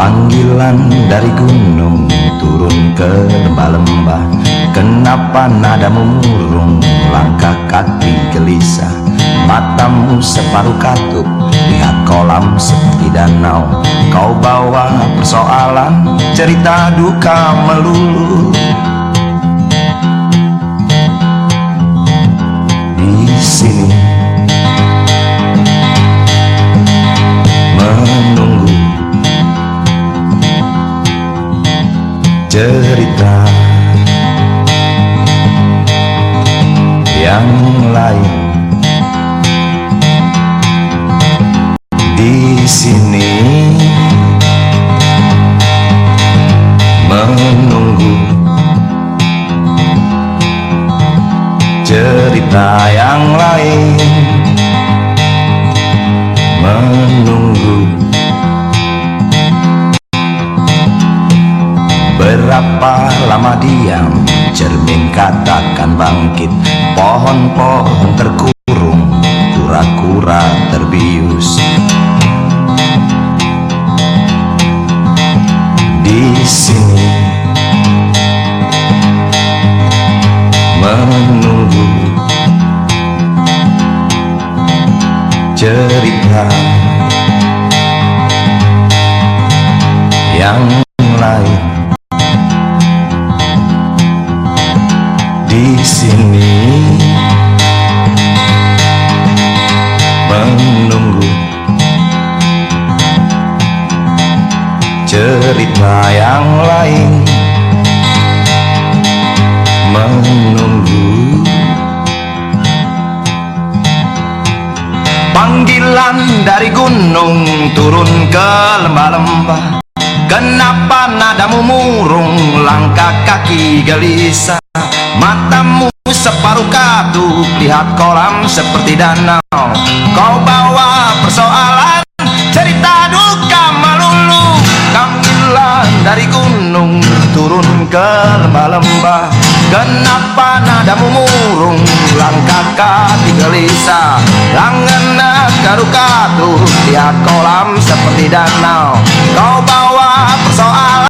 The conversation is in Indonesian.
Panggilan dari gunung turun ke lembah-lembah. Kenapa nadamu murung, langkah kaki gelisah? Matamu separuh katup, lihat kolam seperti danau. Kau bawa persoalan, cerita duka melulu. Di sini menunggu cerita yang lain. Di sini menunggu cerita yang lain. Menunggu berapa lama diam, cermin katakan bangkit. Pohon-pohon terkurung, kura-kura terbius. Di sini menunggu cerita yang lain. Di sini menunggu cerita yang lain. Menunggu panggilan dari gunung turun ke lembah-lembah. Kenapa nadamu murung, langkah kaki gelisah? Matamu separuh katup, lihat kolam seperti danau. Kau bawa persoalan, cerita duka melulu. Panggilan dari gunung turun ke lembah-lembah. Kenapa nadamu murung, langkah kaki gelisah? Langena katu-katu, lihat kolam seperti danau. Kau bawa persoalan,